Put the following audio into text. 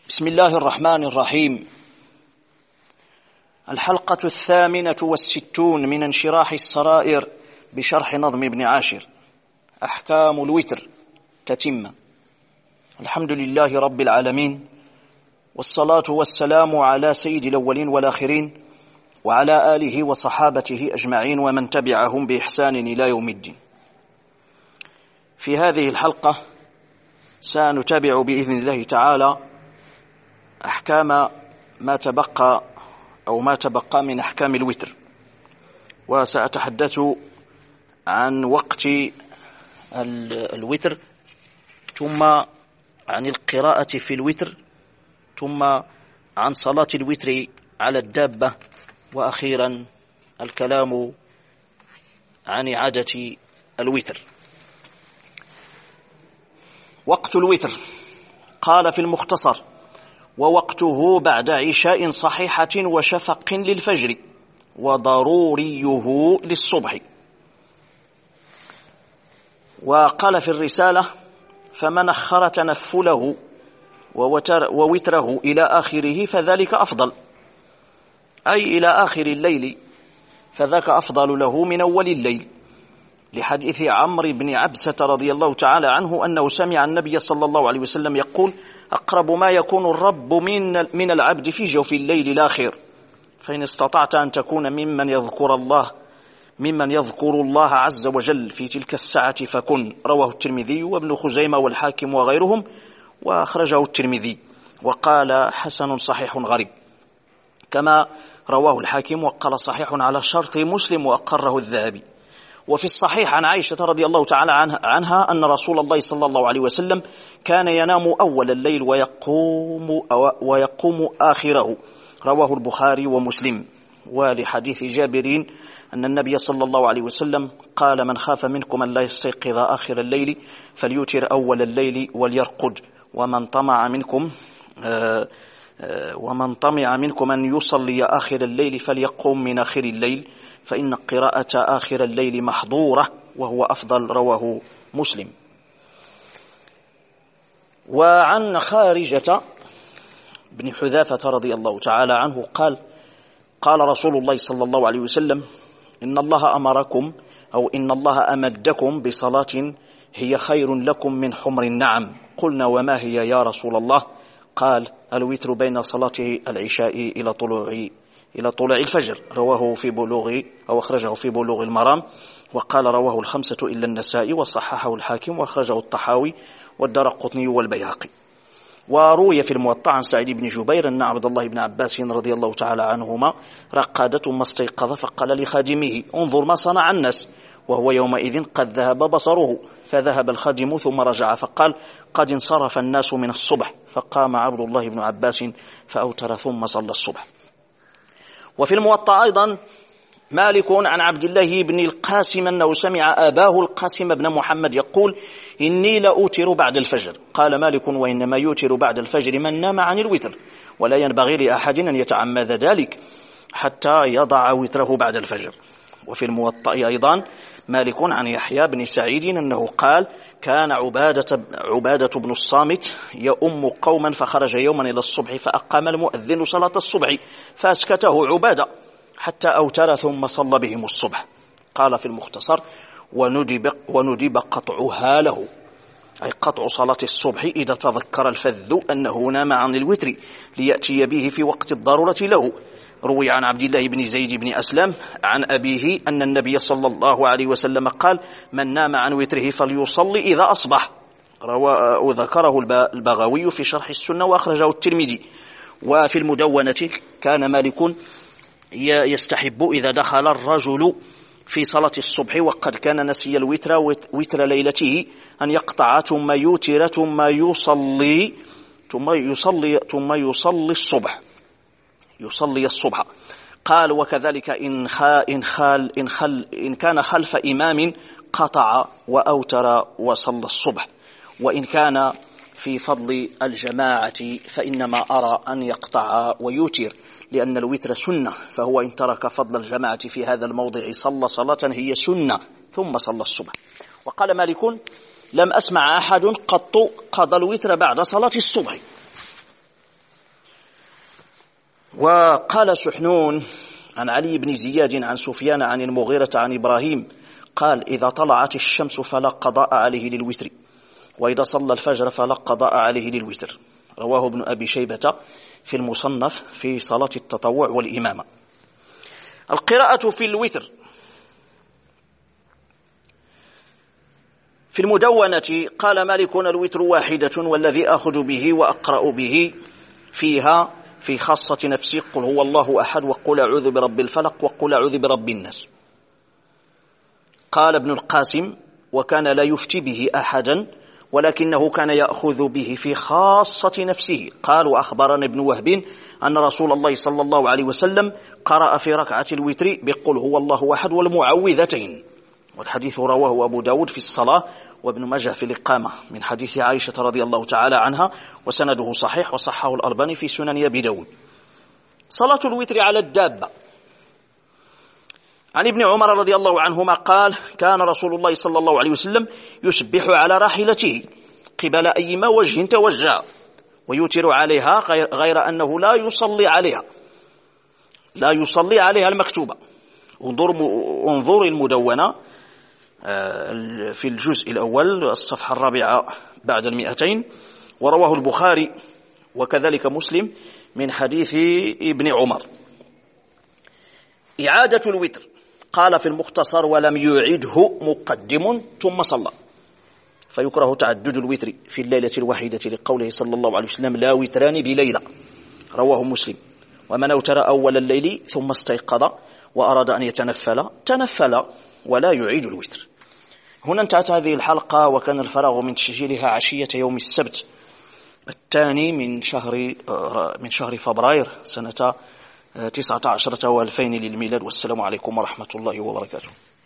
بسم الله الرحمن الرحيم. الحلقة 68 من انشراح السرائر بشرح نظم ابن عاشر، أحكام الوتر تتمة. الحمد لله رب العالمين، والصلاة والسلام على سيد الأولين والآخرين وعلى آله وصحابته أجمعين ومن تبعهم بإحسان إلى يوم الدين. في هذه الحلقة سنتابع بإذن الله تعالى أحكام ما تبقى من أحكام الوتر، وسأتحدث عن وقت الوتر، ثم عن القراءة في الوتر، ثم عن صلاة الوتر على الدابة، وأخيرا الكلام عن إعادة الوتر. وقت الوتر قال في المختصر: ووقته بعد عشاء صحيحة وشفق للفجر وضروريه للصبح. وقال في الرسالة: فمن أخر تنفله ووتره إلى آخره فذلك أفضل، أي إلى آخر الليل، فذاك أفضل له من أول الليل، لحديث عمرو بن عبسة رضي الله تعالى عنه أنه سمع النبي صلى الله عليه وسلم يقول: أقرب ما يكون الرب من العبد في جوف الليل الآخر، فإن استطعت أن تكون ممن يذكر الله عز وجل في تلك الساعة فكن. رواه الترمذي وابن خزيمة والحاكم وغيرهم، وأخرجه الترمذي وقال: حسن صحيح غريب، كما رواه الحاكم وقال: صحيح على شرط مسلم وأقره الذهبي. وفي الصحيح عن عائشة رضي الله تعالى عنها أن رسول الله صلى الله عليه وسلم كان ينام أول الليل ويقوم آخره، رواه البخاري ومسلم. ولحديث جابر أن النبي صلى الله عليه وسلم قال: من خاف منكم أن لا يستيقظ آخر الليل فليوتر أول الليل وليرقد، ومن طمع منكم أن يصلي آخر الليل فليقوم من آخر الليل، فإن قراءة آخر الليل محظورة وهو أفضل، رواه مسلم. وعن خارجة بن حذافة رضي الله تعالى عنه قال رسول الله صلى الله عليه وسلم: إن الله أمدكم بصلاة هي خير لكم من حمر النعم. قلنا: وما هي يا رسول الله؟ قال: الوتر بين صلاة العشاء إلى طلوع الفجر. رواه في بلوغ أو أخرجه في بلوغ المرام، وقال: رواه الخمسة إلا النسائي، وصححه الحاكم، وأخرجه الطحاوي والدارقطني والبيهقي. وروي في الموطأ عن سعيد بن جبير أن عبد الله بن عباس رضي الله تعالى عنهما رقد ثم استيقظ فقال لخادمه: انظر ما صنع الناس، وهو يومئذ قد ذهب بصره، فذهب الخادم ثم رجع فقال: قد انصرف الناس من الصبح، فقام عبد الله بن عباس فأوتر ثم صلى الصبح. وفي الموطأ أيضا مالك عن عبد الله بن القاسم أنه سمع أباه القاسم بن محمد يقول: إني لأوتر بعد الفجر. قال مالك: وإنما يوتر بعد الفجر من نام عن الوتر، ولا ينبغي لأحد أن يتعمد ذلك حتى يضع وتره بعد الفجر. وفي الموطأ أيضا مالك عن يحيى بن سعيد أنه قال: كان عبادة بن الصامت يؤم قوما، فخرج يوما إلى الصبح فأقام المؤذن صلاة الصبح فأسكته عبادة حتى أوتر ثم صلى بهم الصبح. قال في المختصر: وندب قطعها له، أي قطع صلاة الصبح إذا تذكر الفذ أنه نام عن الوتر ليأتي به في وقت الضرورة له. روي عن عبد الله بن زيد بن أسلم عن أبيه أن النبي صلى الله عليه وسلم قال: من نام عن وتره فليصلي إذا أصبح. وذكره البغوي في شرح السنة وأخرجه الترمذي. وفي المدونة كان مالك يستحب إذا دخل الرجل في صلاة الصبح وقد كان نسي الوتر وتر ليلته أن يقطع ثم يوتر ثم يصلي الصبح. قال: وكذلك إن كان خلف إمام قطع وأوتر وصلى الصبح. وإن كان في فضل الجماعة فإنما أرى أن يقطع ويوتر، لأن الوتر سنة، فهو إن ترك فضل الجماعة في هذا الموضع صلى صلاة هي سنة ثم صلى الصبح. وقال مالك: لم أسمع أحد قط قضى الوتر بعد صلاة الصبح. وقال سحنون عن علي بن زياد عن سفيان عن المغيرة عن إبراهيم قال إذا طلعت الشمس فلا قضاء عليه للوتر، وإذا صلى الفجر فلا قضاء عليه للوتر. رواه ابن أبي شيبة في المصنف في صلاة التطوع والإمامة. القراءة في الوتر في المدونة قال مالك الوتر واحدة والذي أخذ به وأقرأ به فيها في خاصة نفسي قل هو الله أحد وقل أعوذ برب الفلق وقل أعوذ برب الناس. قال ابن القاسم وكان لا يفتي به أحدا ولكنه كان يأخذ به في خاصة نفسه. قال وأخبرنا ابن وهب أن رسول الله صلى الله عليه وسلم قرأ في ركعة الوتر بقل هو الله أحد والمعوذتين، والحديث رواه أبو داود في الصلاة وابن ماجه في الإقامة من حديث عائشة رضي الله تعالى عنها وسنده صحيح وصححه الألباني في سنن أبي داود. صلاة الوتر على الدابة. عن ابن عمر رضي الله عنهما قال كان رسول الله صلى الله عليه وسلم يسبح على راحلته قبل أيما وجه توجه ويوتر عليها غير أنه لا يصلي عليها المكتوبة. انظر المدونة في الجزء الأول الصفحة 4 بعد 200. ورواه البخاري وكذلك مسلم من حديث ابن عمر. إعادة الوتر قال في المختصر ولم يعده مقدم ثم صلى، فيكره تعدد الوتر في الليلة الواحدة لقوله صلى الله عليه وسلم لا وتران بليلة. رواه مسلم. ومن أوتر أول الليل ثم استيقظ وأراد أن تنفل ولا يعيد الوتر. هنا انتهت هذه الحلقة، وكان الفراغ من تسجيلها عشية يوم السبت 2 من شهر فبراير سنة 19 و2000 للميلاد. والسلام عليكم ورحمة الله وبركاته.